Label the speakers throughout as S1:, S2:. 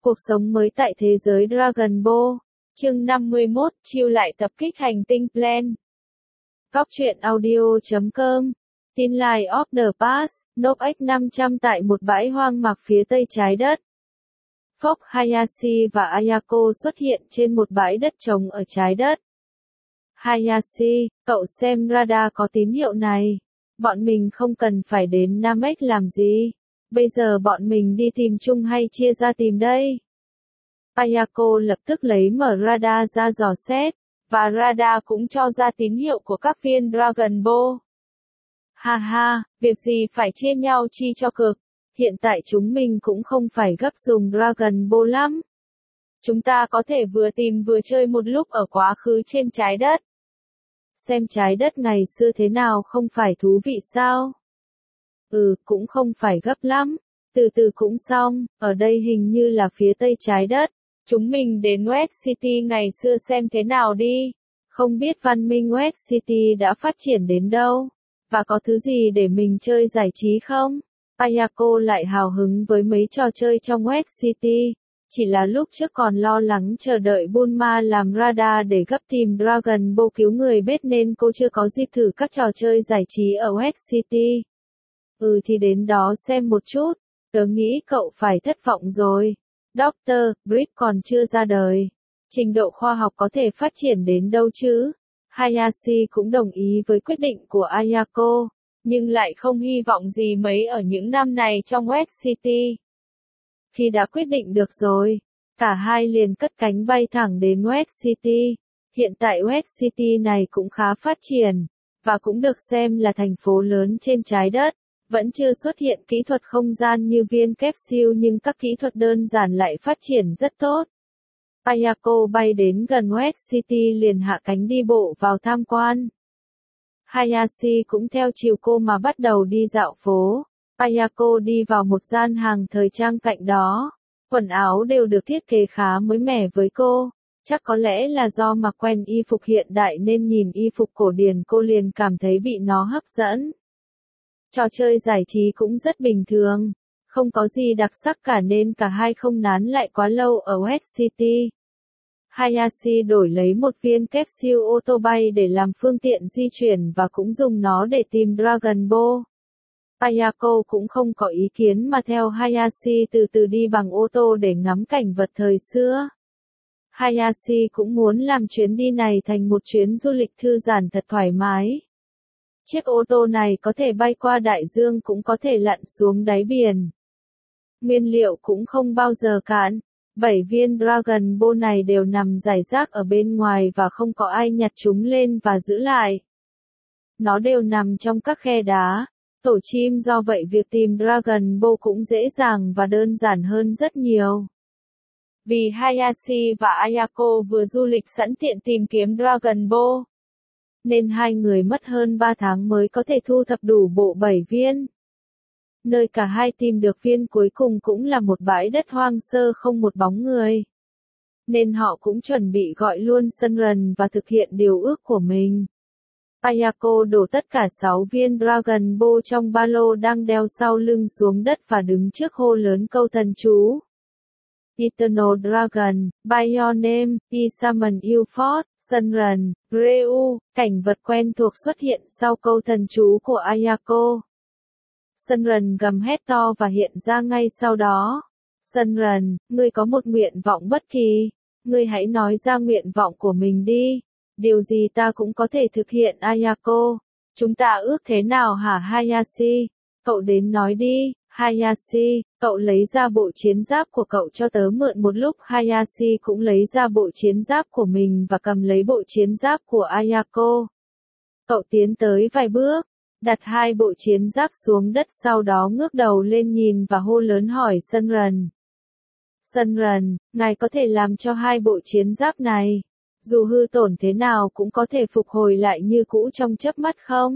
S1: Cuộc sống mới tại thế giới Dragon Ball. Chương 51, chiêu lại tập kích hành tinh Plan. Góc truyện audio.com. Tin Line of the Past, Nop X500 tại một bãi hoang mạc phía tây trái đất. Fox, Hayashi và Ayako xuất hiện trên một bãi đất trống ở trái đất. Hayashi, cậu xem radar có tín hiệu này. Bọn mình không cần phải đến Namek làm gì. Bây giờ bọn mình đi tìm chung hay chia ra tìm đây? Ayako lập tức lấy mở radar ra dò xét, và radar cũng cho ra tín hiệu của các viên Dragon Ball. Ha ha, việc gì phải chia nhau chi cho cực, hiện tại chúng mình cũng không phải gấp dùng Dragon Ball lắm. Chúng ta có thể vừa tìm vừa chơi một lúc ở quá khứ trên trái đất. Xem trái đất ngày xưa thế nào không phải thú vị sao? Cũng không phải gấp lắm, từ từ cũng xong, ở đây hình như là phía tây trái đất. Chúng mình đến West City ngày xưa xem thế nào đi. Không biết văn minh West City đã phát triển đến đâu, và có thứ gì để mình chơi giải trí không? Ayako lại hào hứng với mấy trò chơi trong West City. Chỉ là lúc trước còn lo lắng chờ đợi Bulma làm radar để gấp tìm Dragon Ball cứu người bết nên cô chưa có dịp thử các trò chơi giải trí ở West City. Thì đến đó xem một chút, tớ nghĩ cậu phải thất vọng rồi. Dr. Brick còn chưa ra đời. Trình độ khoa học có thể phát triển đến đâu chứ? Hayashi cũng đồng ý với quyết định của Ayako, nhưng lại không hy vọng gì mấy ở những năm này trong West City. Khi đã quyết định được rồi, cả hai liền cất cánh bay thẳng đến West City. Hiện tại West City này cũng khá phát triển, và cũng được xem là thành phố lớn trên trái đất. Vẫn chưa xuất hiện kỹ thuật không gian như viên capsule nhưng các kỹ thuật đơn giản lại phát triển rất tốt. Ayako bay đến gần West City liền hạ cánh đi bộ vào tham quan. Hayashi cũng theo chiều cô mà bắt đầu đi dạo phố. Ayako đi vào một gian hàng thời trang cạnh đó. Quần áo đều được thiết kế khá mới mẻ với cô. Chắc có lẽ là do mặc quen y phục hiện đại nên nhìn y phục cổ điển cô liền cảm thấy bị nó hấp dẫn. Trò chơi giải trí cũng rất bình thường, không có gì đặc sắc cả nên cả hai không nán lại quá lâu ở West City. Hayashi đổi lấy một viên capsule ô tô bay để làm phương tiện di chuyển và cũng dùng nó để tìm Dragon Ball. Ayako cũng không có ý kiến mà theo Hayashi từ từ đi bằng ô tô để ngắm cảnh vật thời xưa. Hayashi cũng muốn làm chuyến đi này thành một chuyến du lịch thư giãn thật thoải mái. Chiếc ô tô này có thể bay qua đại dương cũng có thể lặn xuống đáy biển. Nguyên liệu cũng không bao giờ cạn. 7 viên Dragon Ball này đều nằm rải rác ở bên ngoài và không có ai nhặt chúng lên và giữ lại. Nó đều nằm trong các khe đá, tổ chim do vậy việc tìm Dragon Ball cũng dễ dàng và đơn giản hơn rất nhiều. Vì Hayashi và Ayako vừa du lịch sẵn tiện tìm kiếm Dragon Ball, nên hai người mất hơn 3 tháng mới có thể thu thập đủ bộ 7 viên. Nơi cả hai tìm được viên cuối cùng cũng là một bãi đất hoang sơ không một bóng người. Nên họ cũng chuẩn bị gọi luôn Sunrun và thực hiện điều ước của mình. Ayako đổ tất cả 6 viên Dragon Ball trong ba lô đang đeo sau lưng xuống đất và đứng trước hô lớn câu thần chú. Eternal Dragon, by your name, I summon you forth, Sunrun, Reu, cảnh vật quen thuộc xuất hiện sau câu thần chú của Ayako. Sunrun gầm hét to và hiện ra ngay sau đó. Sunrun, ngươi có một nguyện vọng bất kỳ, ngươi hãy nói ra nguyện vọng của mình đi, điều gì ta cũng có thể thực hiện. Ayako, chúng ta ước thế nào hả Hayashi? Cậu đến nói đi. Hayashi, cậu lấy ra bộ chiến giáp của cậu cho tớ mượn một lúc. Hayashi cũng lấy ra bộ chiến giáp của mình và cầm lấy bộ chiến giáp của Ayako. Cậu tiến tới vài bước, đặt hai bộ chiến giáp xuống đất sau đó ngước đầu lên nhìn và hô lớn hỏi Sunrun. Sunrun, ngài có thể làm cho hai bộ chiến giáp này, dù hư tổn thế nào cũng có thể phục hồi lại như cũ trong chớp mắt không?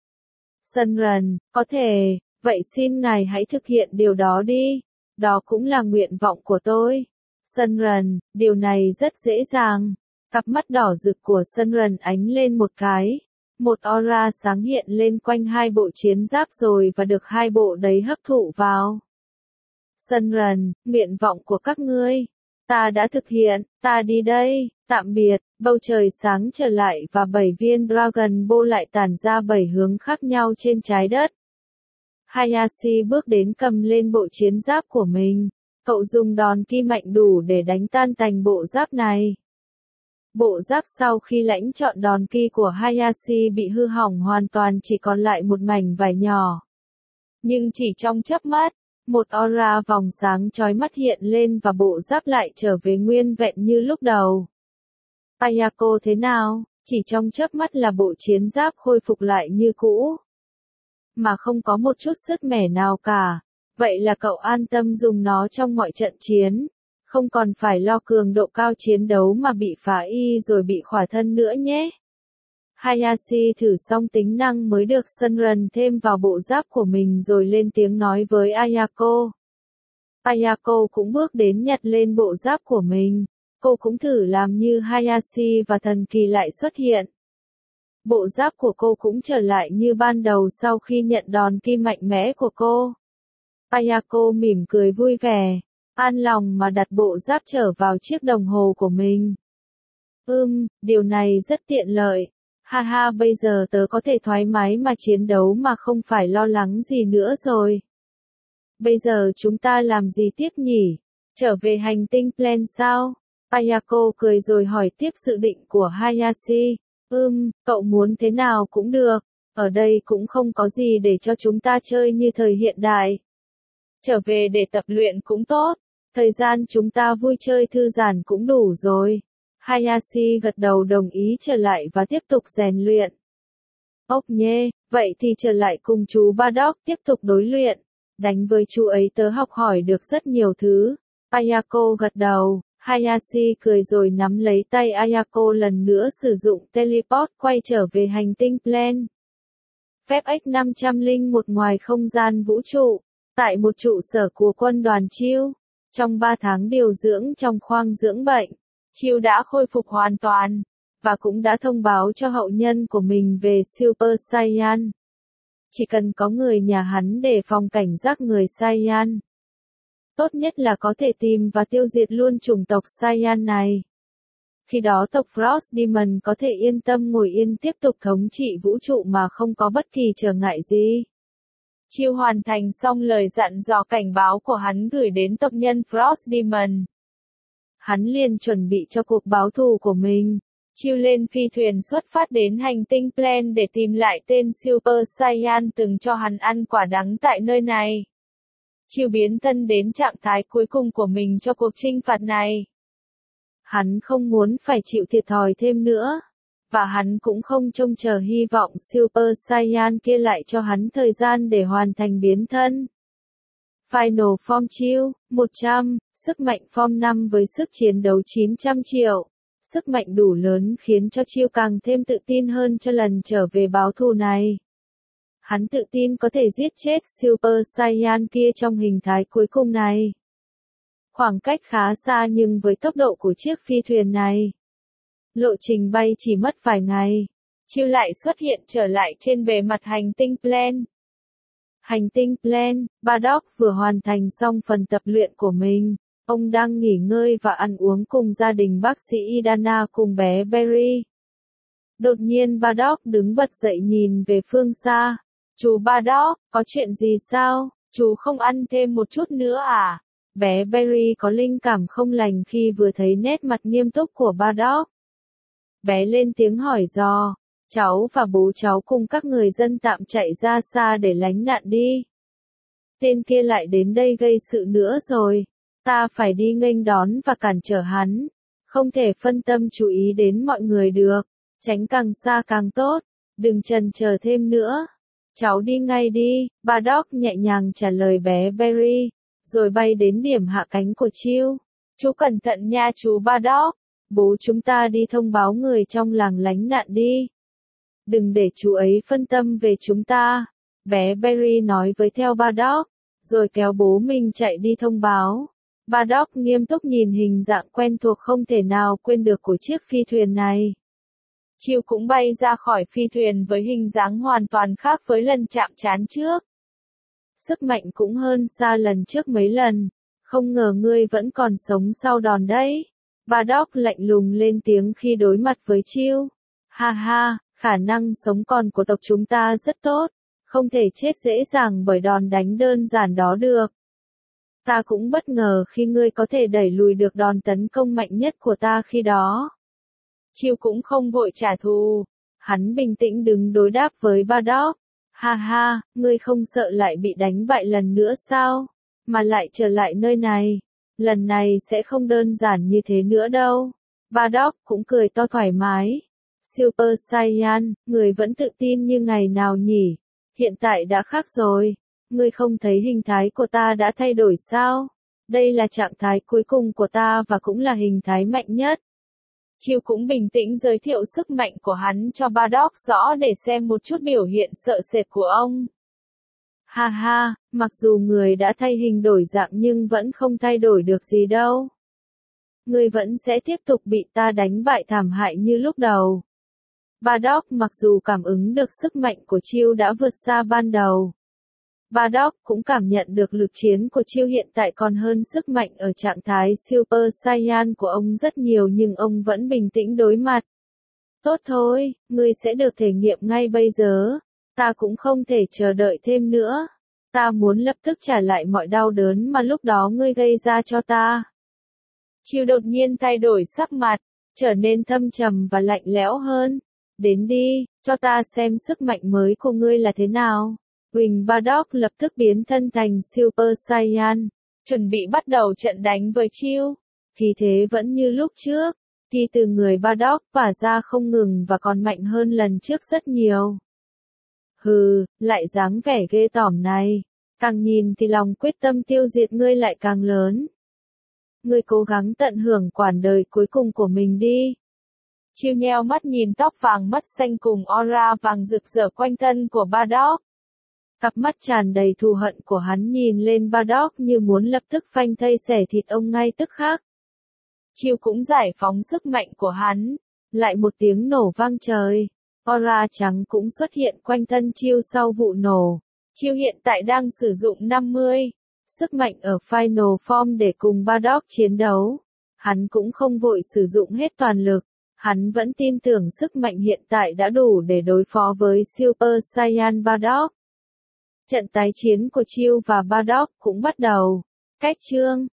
S1: Sunrun, có thể. Vậy xin ngài hãy thực hiện điều đó đi. Đó cũng là nguyện vọng của tôi. Sunrun, điều này rất dễ dàng. Cặp mắt đỏ rực của Sunrun ánh lên một cái. Một aura sáng hiện lên quanh hai bộ chiến giáp rồi và được hai bộ đấy hấp thụ vào. Sunrun, nguyện vọng của các ngươi. Ta đã thực hiện, ta đi đây, tạm biệt, bầu trời sáng trở lại và 7 viên Dragon Ball lại tản ra 7 hướng khác nhau trên trái đất. Hayashi bước đến cầm lên bộ chiến giáp của mình. Cậu dùng đòn ki mạnh đủ để đánh tan tành bộ giáp này. Bộ giáp sau khi lãnh trọn đòn ki của Hayashi bị hư hỏng hoàn toàn, chỉ còn lại một mảnh vải nhỏ. Nhưng chỉ trong chớp mắt, một aura vòng sáng chói mắt hiện lên và bộ giáp lại trở về nguyên vẹn như lúc đầu. Ayako thế nào? Chỉ trong chớp mắt là bộ chiến giáp khôi phục lại như cũ. Mà không có một chút sứt mẻ nào cả. Vậy là cậu an tâm dùng nó trong mọi trận chiến. Không còn phải lo cường độ cao chiến đấu mà bị phá y rồi bị khỏa thân nữa nhé. Hayashi thử xong tính năng mới được Sunrun thêm vào bộ giáp của mình rồi lên tiếng nói với Ayako. Ayako cũng bước đến nhặt lên bộ giáp của mình. Cô cũng thử làm như Hayashi và thần kỳ lại xuất hiện. Bộ giáp của cô cũng trở lại như ban đầu sau khi nhận đòn ki mạnh mẽ của cô. Ayako mỉm cười vui vẻ, an lòng mà đặt bộ giáp trở vào chiếc đồng hồ của mình. Điều này rất tiện lợi. Ha, bây giờ tớ có thể thoải mái mà chiến đấu mà không phải lo lắng gì nữa rồi. Bây giờ chúng ta làm gì tiếp nhỉ? Trở về hành tinh Plan sao? Ayako cười rồi hỏi tiếp dự định của Hayashi. Cậu muốn thế nào cũng được. Ở đây cũng không có gì để cho chúng ta chơi như thời hiện đại. Trở về để tập luyện cũng tốt. Thời gian chúng ta vui chơi thư giãn cũng đủ rồi. Hayashi gật đầu đồng ý trở lại và tiếp tục rèn luyện. Ốc nhê, vậy thì trở lại cùng chú Bardock tiếp tục đối luyện. Đánh với chú ấy tớ học hỏi được rất nhiều thứ. Ayako gật đầu, Hayashi cười rồi nắm lấy tay Ayako lần nữa sử dụng teleport quay trở về hành tinh Plan. Phép X501 ngoài không gian vũ trụ, tại một trụ sở của quân đoàn Chiêu. Trong 3 tháng điều dưỡng trong khoang dưỡng bệnh, Chiêu đã khôi phục hoàn toàn, và cũng đã thông báo cho hậu nhân của mình về Super Saiyan. Chỉ cần có người nhà hắn để phòng cảnh giác người Saiyan. Tốt nhất là có thể tìm và tiêu diệt luôn chủng tộc Saiyan này. Khi đó tộc Frost Demon có thể yên tâm ngồi yên tiếp tục thống trị vũ trụ mà không có bất kỳ trở ngại gì. Chiêu hoàn thành xong lời dặn dò cảnh báo của hắn gửi đến tộc nhân Frost Demon. Hắn liền chuẩn bị cho cuộc báo thù của mình. Chiêu lên phi thuyền xuất phát đến hành tinh Plan để tìm lại tên Super Saiyan từng cho hắn ăn quả đắng tại nơi này. Chiêu biến thân đến trạng thái cuối cùng của mình cho cuộc chinh phạt này. Hắn không muốn phải chịu thiệt thòi thêm nữa. Và hắn cũng không trông chờ hy vọng Super Saiyan kia lại cho hắn thời gian để hoàn thành biến thân. Final Form Chiêu, 100, sức mạnh Form 5 với sức chiến đấu 900 triệu. Sức mạnh đủ lớn khiến cho Chiêu càng thêm tự tin hơn cho lần trở về báo thù này. Hắn tự tin có thể giết chết Super Saiyan kia trong hình thái cuối cùng này. Khoảng cách khá xa nhưng với tốc độ của chiếc phi thuyền này, lộ trình bay chỉ mất vài ngày. Chiêu lại xuất hiện trở lại trên bề mặt hành tinh Plan. Hành tinh Plan, Bardock vừa hoàn thành xong phần tập luyện của mình. Ông đang nghỉ ngơi và ăn uống cùng gia đình bác sĩ Idana cùng bé Berry. Đột nhiên Bardock đứng bật dậy nhìn về phương xa. Chú Bardock, có chuyện gì sao? Chú không ăn thêm một chút nữa à? Bé Berry có linh cảm không lành khi vừa thấy nét mặt nghiêm túc của Bardock. Bé lên tiếng hỏi dò. Cháu và bố cháu cùng các người dân tạm chạy ra xa để lánh nạn đi. Tên kia lại đến đây gây sự nữa rồi. Ta phải đi nghênh đón và cản trở hắn. Không thể phân tâm chú ý đến mọi người được. Tránh càng xa càng tốt. Đừng chần chờ thêm nữa. Cháu đi ngay đi, Bardock nhẹ nhàng trả lời bé Berry, rồi bay đến điểm hạ cánh của Chiêu. Chú cẩn thận nha chú Bardock. Bố chúng ta đi thông báo người trong làng lánh nạn đi. Đừng để chú ấy phân tâm về chúng ta. Bé Berry nói với theo Bardock, rồi kéo bố mình chạy đi thông báo. Bardock nghiêm túc nhìn hình dạng quen thuộc không thể nào quên được của chiếc phi thuyền này. Chiêu cũng bay ra khỏi phi thuyền với hình dáng hoàn toàn khác với lần chạm trán trước. sức mạnh cũng hơn xa lần trước mấy lần. Không ngờ ngươi vẫn còn sống sau đòn đấy. Bardock lạnh lùng lên tiếng khi đối mặt với Chill. Ha ha, khả năng sống còn của tộc chúng ta rất tốt. Không thể chết dễ dàng bởi đòn đánh đơn giản đó được. Ta cũng bất ngờ khi ngươi có thể đẩy lùi được đòn tấn công mạnh nhất của ta khi đó. Chill cũng không vội trả thù. Hắn bình tĩnh đứng đối đáp với Bardock. Ha ha, ngươi không sợ lại bị đánh bại lần nữa sao? Mà lại trở lại nơi này. Lần này sẽ không đơn giản như thế nữa đâu. Bardock cũng cười to thoải mái. Super Saiyan, người vẫn tự tin như ngày nào nhỉ? Hiện tại đã khác rồi. Ngươi không thấy hình thái của ta đã thay đổi sao? Đây là trạng thái cuối cùng của ta và cũng là hình thái mạnh nhất. Chill cũng bình tĩnh giới thiệu sức mạnh của hắn cho Bardock rõ để xem một chút biểu hiện sợ sệt của ông. Ha ha, mặc dù người đã thay hình đổi dạng nhưng vẫn không thay đổi được gì đâu. Ngươi vẫn sẽ tiếp tục bị ta đánh bại thảm hại như lúc đầu. Bardock mặc dù cảm ứng được sức mạnh của Chill đã vượt xa ban đầu. Bardock cũng cảm nhận được lực chiến của Chill hiện tại còn hơn sức mạnh ở trạng thái Super Saiyan của ông rất nhiều nhưng ông vẫn bình tĩnh đối mặt. Tốt thôi, ngươi sẽ được thể nghiệm ngay bây giờ. Ta cũng không thể chờ đợi thêm nữa. Ta muốn lập tức trả lại mọi đau đớn mà lúc đó ngươi gây ra cho ta. Chill đột nhiên thay đổi sắc mặt, trở nên thâm trầm và lạnh lẽo hơn. Đến đi, cho ta xem sức mạnh mới của ngươi là thế nào. Huỳnh Bardock lập tức biến thân thành Super Saiyan, chuẩn bị bắt đầu trận đánh với Chill. Khí thế vẫn như lúc trước, khi từ người Bardock tỏa ra không ngừng và còn mạnh hơn lần trước rất nhiều. Hừ, lại dáng vẻ ghê tởm này. Càng nhìn thì lòng quyết tâm tiêu diệt ngươi lại càng lớn. Ngươi cố gắng tận hưởng quãng đời cuối cùng của mình đi. Chill nheo mắt nhìn tóc vàng mắt xanh cùng aura vàng rực rỡ quanh thân của Bardock. Cặp mắt tràn đầy thù hận của hắn nhìn lên Bardock như muốn lập tức phanh thây xẻ thịt ông ngay tức khắc. Chill cũng giải phóng sức mạnh của hắn. Lại một tiếng nổ vang trời. Aura trắng cũng xuất hiện quanh thân Chill sau vụ nổ. Chill hiện tại đang sử dụng 50 sức mạnh ở Final Form để cùng Bardock chiến đấu. Hắn cũng không vội sử dụng hết toàn lực. Hắn vẫn tin tưởng sức mạnh hiện tại đã đủ để đối phó với Super Saiyan Bardock. Trận tái chiến của Chill và Bardock cũng bắt đầu. Cách chương